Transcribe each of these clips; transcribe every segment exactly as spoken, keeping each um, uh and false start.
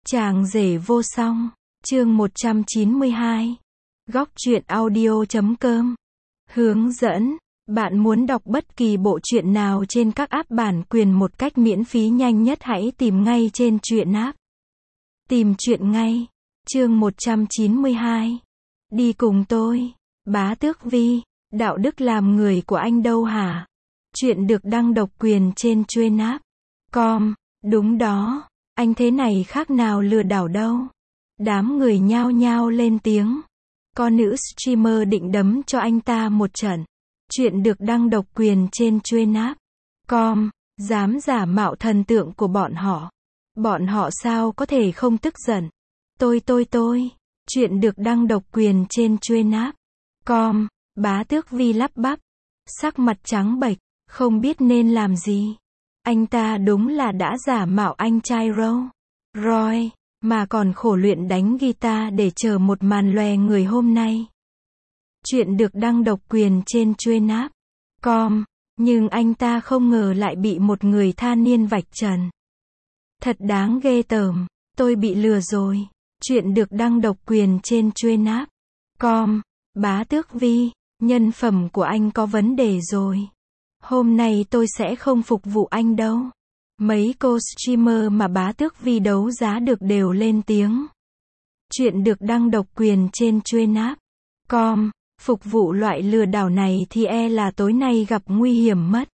Chàng rể vô song, chương một trăm chín mươi hai. Góc truyện audio chấm com. Hướng dẫn, bạn muốn đọc bất kỳ bộ truyện nào trên các app bản quyền một cách miễn phí nhanh nhất hãy tìm ngay trên truyện app. Tìm truyện ngay. Chương một trăm chín mươi hai. Đi cùng tôi. Bá Tước Vi, đạo đức làm người của anh đâu hả? Chuyện được đăng độc quyền trên truyện app. Com, đúng đó. Anh thế này khác nào lừa đảo đâu. Đám người nhao nhao lên tiếng. Có nữ streamer định đấm cho anh ta một trận. Chuyện được đăng độc quyền trên truyện app. Com, dám giả mạo thần tượng của bọn họ. Bọn họ sao có thể không tức giận. Tôi tôi tôi. Chuyện được đăng độc quyền trên truyện app. Com, Bá Tước Vi lắp bắp. Sắc mặt trắng bệch, không biết nên làm gì. Anh ta đúng là đã giả mạo anh trai Roy, Roy, mà còn khổ luyện đánh guitar để chờ một màn lòe người hôm nay. Chuyện được đăng độc quyền trên truyện app. Com, nhưng anh ta không ngờ lại bị một người tha niên vạch trần. Thật đáng ghê tởm, tôi bị lừa rồi. Chuyện được đăng độc quyền trên truyện app. Com, Bá Tước Vi, nhân phẩm của anh có vấn đề rồi. Hôm nay tôi sẽ không phục vụ anh đâu. Mấy cô streamer mà Bá Tước Vi đấu giá được đều lên tiếng. Chuyện được đăng độc quyền trên truyện app. Com, phục vụ loại lừa đảo này thì e là tối nay gặp nguy hiểm mất.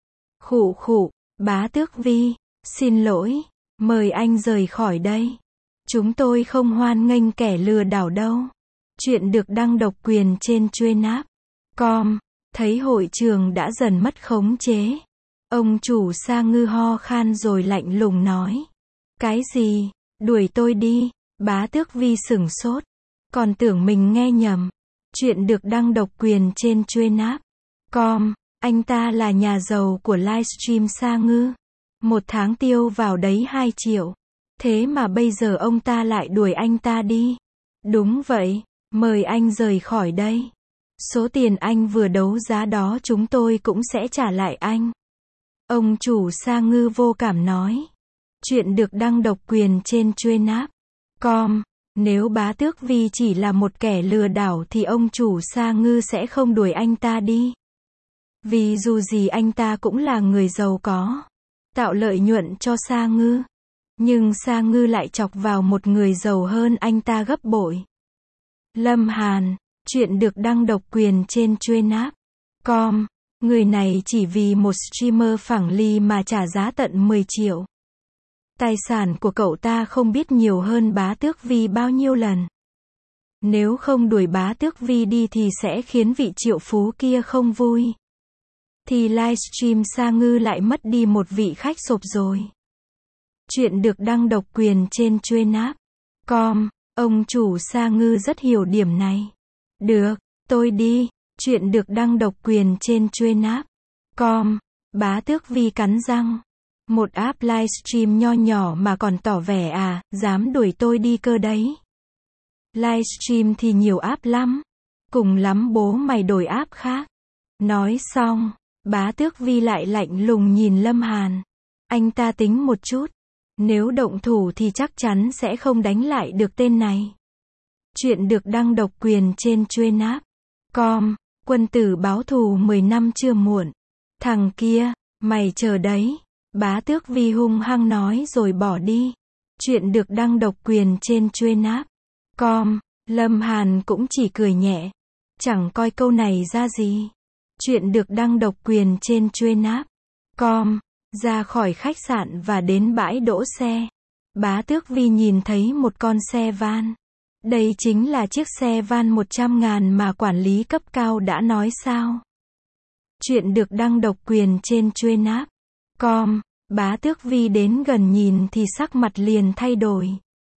Khụ khụ, Bá Tước Vi, xin lỗi, mời anh rời khỏi đây. Chúng tôi không hoan nghênh kẻ lừa đảo đâu. Chuyện được đăng độc quyền trên truyện app. Com, thấy hội trường đã dần mất khống chế. Ông chủ Sa Ngư ho khan rồi lạnh lùng nói. Cái gì? Đuổi tôi đi. Bá Tước Vi sửng sốt. Còn tưởng mình nghe nhầm. Chuyện được đăng độc quyền trên truyện app. Com, anh ta là nhà giàu của livestream Sa Ngư. Một tháng tiêu vào đấy hai triệu. Thế mà bây giờ ông ta lại đuổi anh ta đi. Đúng vậy, mời anh rời khỏi đây. Số tiền anh vừa đấu giá đó chúng tôi cũng sẽ trả lại anh. Ông chủ Sa Ngư vô cảm nói. Chuyện được đăng độc quyền trên truyện app. Com, nếu Bá Tước Vi chỉ là một kẻ lừa đảo thì ông chủ Sa Ngư sẽ không đuổi anh ta đi. Vì dù gì anh ta cũng là người giàu có. Tạo lợi nhuận cho Sa Ngư. Nhưng Sa Ngư lại chọc vào một người giàu hơn anh ta gấp bội. Lâm Hàn. Chuyện được đăng độc quyền trên truyện app. Com, người này chỉ vì một streamer phẳng ly mà trả giá tận mười triệu. Tài sản của cậu ta không biết nhiều hơn Bá Tước Vi bao nhiêu lần. Nếu không đuổi Bá Tước Vi đi thì sẽ khiến vị triệu phú kia không vui. Thì livestream Sa Ngư lại mất đi một vị khách sộp rồi. Chuyện được đăng độc quyền trên truyện app. Com, ông chủ Sa Ngư rất hiểu điểm này. Được, tôi đi. Chuyện được đăng độc quyền trên truyện app. Com, Bá Tước Vi cắn răng. Một app livestream nho nhỏ mà còn tỏ vẻ à, dám đuổi tôi đi cơ đấy. Livestream thì nhiều app lắm. Cùng lắm bố mày đổi app khác. Nói xong, Bá Tước Vi lại lạnh lùng nhìn Lâm Hàn. Anh ta tính một chút. Nếu động thủ thì chắc chắn sẽ không đánh lại được tên này. Chuyện được đăng độc quyền trên truyện app. Com, quân tử báo thù mười năm chưa muộn. Thằng kia, mày chờ đấy. Bá Tước Vi hung hăng nói rồi bỏ đi. Chuyện được đăng độc quyền trên truyện app. Com, Lâm Hàn cũng chỉ cười nhẹ. Chẳng coi câu này ra gì. Chuyện được đăng độc quyền trên truyện app. Com, ra khỏi khách sạn và đến bãi đỗ xe. Bá Tước Vi nhìn thấy một con xe van. Đây chính là chiếc xe van một trăm ngàn mà quản lý cấp cao đã nói sao. Chuyện được đăng độc quyền trên truyện app. Com, Bá Tước Vi đến gần nhìn thì sắc mặt liền thay đổi.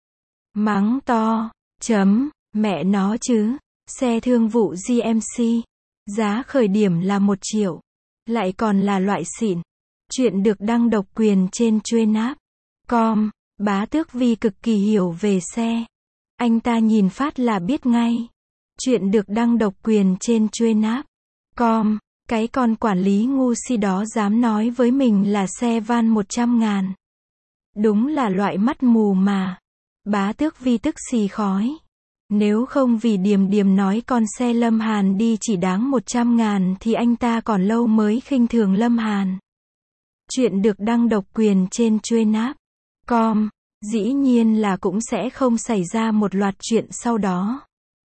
Mắng to, chấm, mẹ nó chứ, xe thương vụ giê em xê, giá khởi điểm là một triệu, lại còn là loại xịn. Chuyện được đăng độc quyền trên truyện app. Com, Bá Tước Vi cực kỳ hiểu về xe. Anh ta nhìn phát là biết ngay. Chuyện được đăng độc quyền trên truyện app. Com, cái con quản lý ngu si đó dám nói với mình là xe van một trăm ngàn. Đúng là loại mắt mù mà. Bá Tước Vi tức xì khói. Nếu không vì Điềm Điềm nói con xe Lâm Hàn đi chỉ đáng một trăm ngàn thì anh ta còn lâu mới khinh thường Lâm Hàn. Chuyện được đăng độc quyền trên Truenapp chấm com. Dĩ nhiên là cũng sẽ không xảy ra một loạt chuyện sau đó.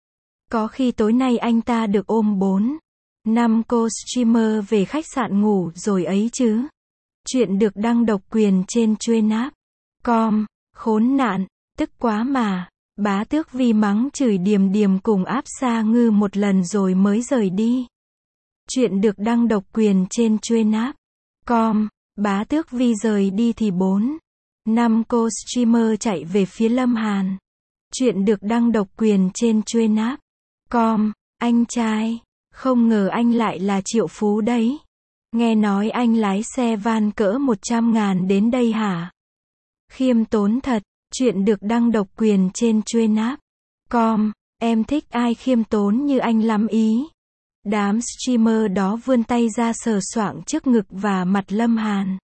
Có khi tối nay anh ta được ôm bốn, năm cô streamer về khách sạn ngủ rồi ấy chứ. Chuyện được đăng độc quyền trên Truenapp chấm com. Khốn nạn, tức quá mà. Bá Tước Vi mắng chửi Điềm Điềm cùng Áp Sa Ngư một lần rồi mới rời đi. Chuyện được đăng độc quyền trên Truenapp chấm com. Bá Tước Vi rời đi thì bốn, năm cô streamer chạy về phía Lâm Hàn. Chuyện được đăng độc quyền trên Truenapp chấm com. Anh trai, không ngờ anh lại là triệu phú đấy. Nghe nói anh lái xe van cỡ một trăm ngàn đến đây hả? Khiêm tốn thật. Chuyện được đăng độc quyền trên Truenapp chấm com. Em thích ai khiêm tốn như anh lắm ý. Đám streamer đó vươn tay ra sờ soạng trước ngực và mặt Lâm Hàn,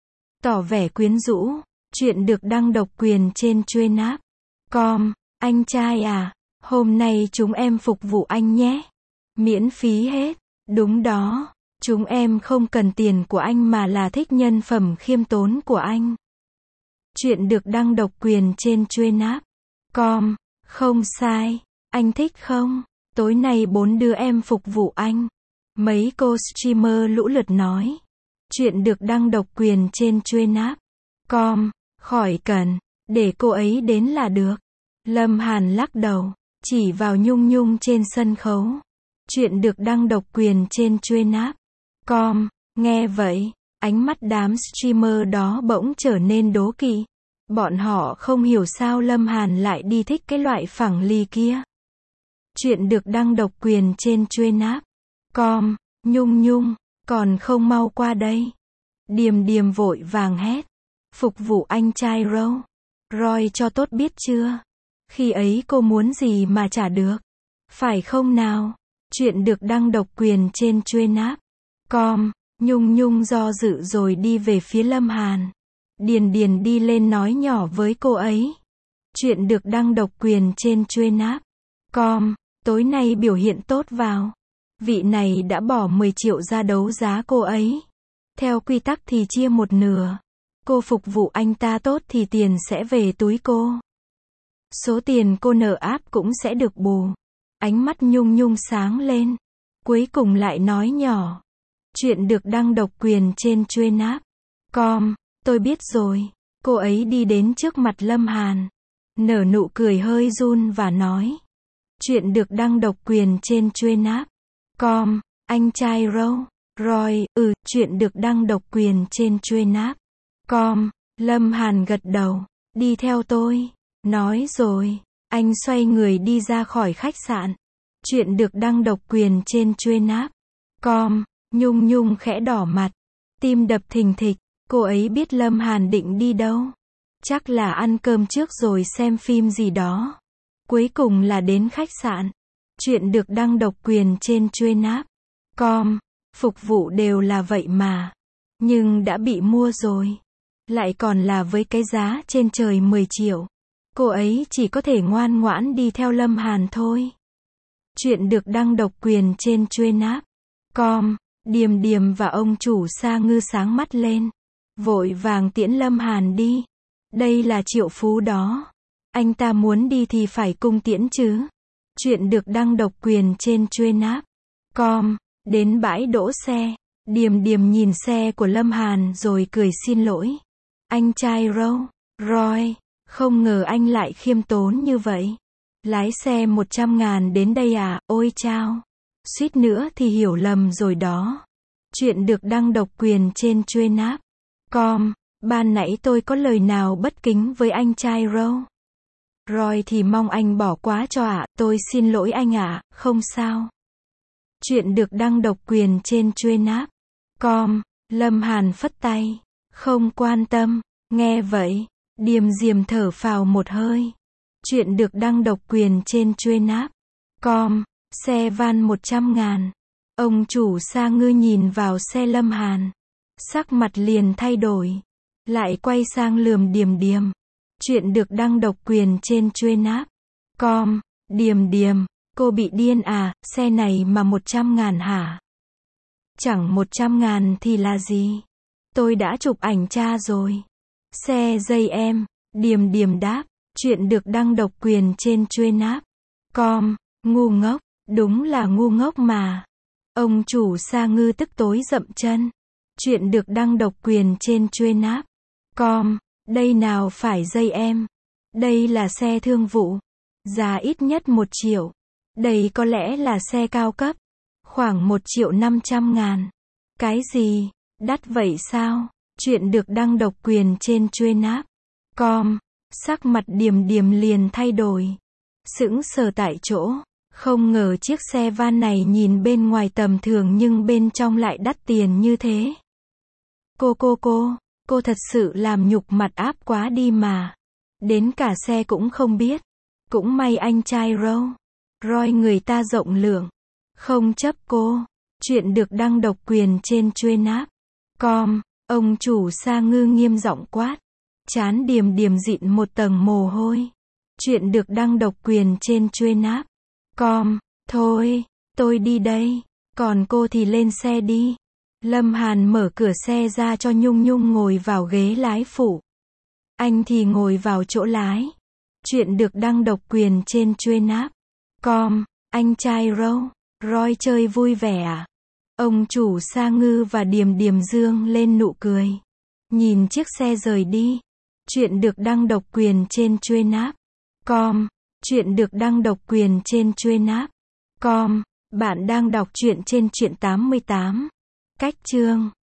tỏ vẻ quyến rũ. Chuyện được đăng độc quyền trên Truenapp chấm com. Anh trai à, hôm nay chúng em phục vụ anh nhé. Miễn phí hết. Đúng đó, chúng em không cần tiền của anh mà là thích nhân phẩm khiêm tốn của anh. Chuyện được đăng độc quyền trên Truenapp chấm com. Không sai. Anh thích không? Tối nay bốn đứa em phục vụ anh. Mấy cô streamer lũ lượt nói. Chuyện được đăng độc quyền trên Truenapp chấm com. Khỏi cần. Để cô ấy đến là được. Lâm Hàn lắc đầu. Chỉ vào Nhung Nhung trên sân khấu. Chuyện được đăng độc quyền trên Truenapp chấm com. Nghe vậy, ánh mắt đám streamer đó bỗng trở nên đố kỵ. Bọn họ không hiểu sao Lâm Hàn lại đi thích cái loại phẳng lì kia. Chuyện được đăng độc quyền trên Truenapp chấm com. Nhung Nhung, còn không mau qua đây. Điềm Điềm vội vàng hét. Phục vụ anh trai Roy. Roy cho tốt biết chưa? Khi ấy cô muốn gì mà trả được. Phải không nào? Chuyện được đăng độc quyền trên Truenapp chấm com. Nhung Nhung do dự rồi đi về phía Lâm Hàn. Điền Điền đi lên nói nhỏ với cô ấy. Chuyện được đăng độc quyền trên Truenapp chấm com. Tối nay biểu hiện tốt vào. Vị này đã bỏ mười triệu ra đấu giá cô ấy. Theo quy tắc thì chia một nửa. Cô phục vụ anh ta tốt thì tiền sẽ về túi cô. Số tiền cô nợ áp cũng sẽ được bù. Ánh mắt Nhung Nhung sáng lên. Cuối cùng lại nói nhỏ. Chuyện được đăng độc quyền trên Truenapp chấm com. Tôi biết rồi. Cô ấy đi đến trước mặt Lâm Hàn. Nở nụ cười hơi run và nói. Chuyện được đăng độc quyền trên Truenapp chấm com. Anh trai Roy. Roy, ừ, chuyện được đăng độc quyền trên Truenapp chấm com. Lâm Hàn gật đầu. Đi theo tôi. Nói rồi. Anh xoay người đi ra khỏi khách sạn. Chuyện được đăng độc quyền trên Truenapp chấm com. Nhung Nhung khẽ đỏ mặt. Tim đập thình thịch. Cô ấy biết Lâm Hàn định đi đâu. Chắc là ăn cơm trước rồi xem phim gì đó. Cuối cùng là đến khách sạn. Chuyện được đăng độc quyền trên Truenapp chấm com. Phục vụ đều là vậy mà. Nhưng đã bị mua rồi. Lại còn là với cái giá trên trời mười triệu. Cô ấy chỉ có thể ngoan ngoãn đi theo Lâm Hàn thôi. Chuyện được đăng độc quyền trên Truenapp chấm com. Điềm Điềm và ông chủ Sa Ngư sáng mắt lên. Vội vàng tiễn Lâm Hàn đi. Đây là triệu phú đó. Anh ta muốn đi thì phải cung tiễn chứ. Chuyện được đăng độc quyền trên Truenapp chấm com. Đến bãi đỗ xe. Điềm Điềm nhìn xe của Lâm Hàn rồi cười xin lỗi. Anh trai Roy. Roy, không ngờ anh lại khiêm tốn như vậy. Lái xe một trăm ngàn đến đây à, ôi chao. Suýt nữa thì hiểu lầm rồi đó. Chuyện được đăng độc quyền trên Truenapp chấm com. Ban nãy tôi có lời nào bất kính với anh trai Roy. Roy thì mong anh bỏ qua cho ạ, à. Tôi xin lỗi anh ạ, à. Không sao. Chuyện được đăng độc quyền trên Truenapp chấm com. Lâm Hàn phất tay. Không quan tâm. Nghe vậy, Điềm Diềm thở phào một hơi. Chuyện được đăng độc quyền trên Truenapp chấm com. Xe van một trăm ngàn. Ông chủ Sa Ngư nhìn vào xe Lâm Hàn. Sắc mặt liền thay đổi. Lại quay sang lườm Điềm Điềm. Chuyện được đăng độc quyền trên chuyên app. Com. Điềm điềm, cô bị điên à, xe này mà một trăm ngàn hả? Chẳng một trăm ngàn thì là gì? Tôi đã chụp ảnh cha rồi. Xe dây em. Điềm điềm đáp. Chuyện được đăng độc quyền trên chuyên app. Com. Ngu ngốc. Đúng là ngu ngốc mà. Ông chủ Sa Ngư tức tối dậm chân. Chuyện được đăng độc quyền trên chuyên app. Com. Đây nào phải dây em. Đây là xe thương vụ. Giá ít nhất một triệu. Đây có lẽ là xe cao cấp. Khoảng một triệu năm trăm ngàn. Cái gì? Đắt vậy sao? Chuyện được đăng độc quyền trên chuyên app. Com. Sắc mặt Điềm Điềm liền thay đổi. Sững sờ tại chỗ. Không ngờ chiếc xe van này nhìn bên ngoài tầm thường nhưng bên trong lại đắt tiền như thế. Cô cô cô, cô thật sự làm nhục mặt áp quá đi mà. Đến cả xe cũng không biết. Cũng may anh trai Râu. Roy người ta rộng lượng. Không chấp cô. Chuyện được đăng độc quyền trên chuyên app. Com. Ông chủ Sa Ngư nghiêm giọng quát. Trán Điềm Điềm dịn một tầng mồ hôi. Chuyện được đăng độc quyền trên chuyên app. Com. Thôi, tôi đi đây. Còn cô thì lên xe đi. Lâm Hàn mở cửa xe ra cho Nhung Nhung ngồi vào ghế lái phụ. Anh thì ngồi vào chỗ lái. Chuyện được đăng độc quyền trên chuyên app. Com. Anh trai Râu. Roy chơi vui vẻ à? Ông chủ Sa Ngư và Điềm Điềm dương lên nụ cười. Nhìn chiếc xe rời đi. Chuyện được đăng độc quyền trên chuyên app. Com. Chuyện được đăng độc quyền trên chuyên app. Com. Bạn đang đọc truyện trên truyện tám mươi tám. Cách chương.